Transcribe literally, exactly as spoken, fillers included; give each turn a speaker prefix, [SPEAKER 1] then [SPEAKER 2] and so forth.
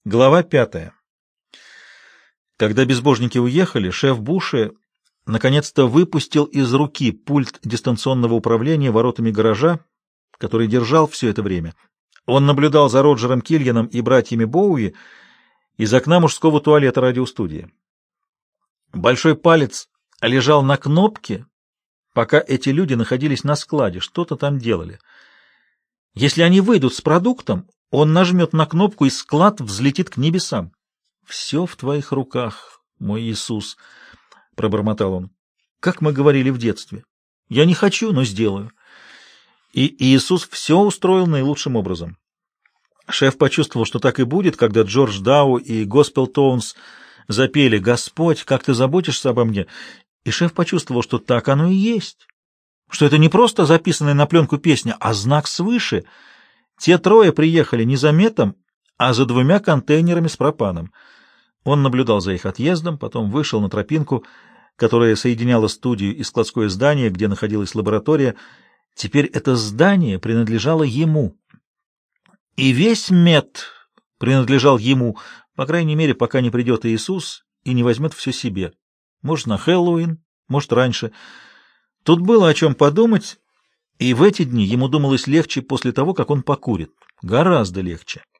[SPEAKER 1] Глава пятая. Когда безбожники уехали, шеф Буши наконец-то выпустил из руки пульт дистанционного управления воротами гаража, который держал все это время. Он наблюдал за Роджером Кильяном и братьями Боуи из окна мужского туалета радиостудии. Большой палец лежал на кнопке, пока эти люди находились на складе, что-то там делали. Если они выйдут с продуктом, он нажмет на кнопку, и склад взлетит к небесам. «Все в твоих руках, мой Иисус», — пробормотал он. «Как мы говорили в детстве. Я не хочу, но сделаю». И Иисус все устроил наилучшим образом. Шеф почувствовал, что так и будет, когда Джордж Дау и Госпел Тоунс запели «Господь, как ты заботишься обо мне», и шеф почувствовал, что так оно и есть, что это не просто записанная на пленку песня, а знак свыше. Те трое приехали не за метом, а за двумя контейнерами с пропаном. Он наблюдал за их отъездом, потом вышел на тропинку, которая соединяла студию и складское здание, где находилась лаборатория. Теперь это здание принадлежало ему. И весь мет принадлежал ему, по крайней мере, пока не придет Иисус и не возьмет все себе. Может, на Хэллоуин, может, раньше. Тут было о чем подумать, и в эти дни ему думалось легче после того, как он покурит. Гораздо легче.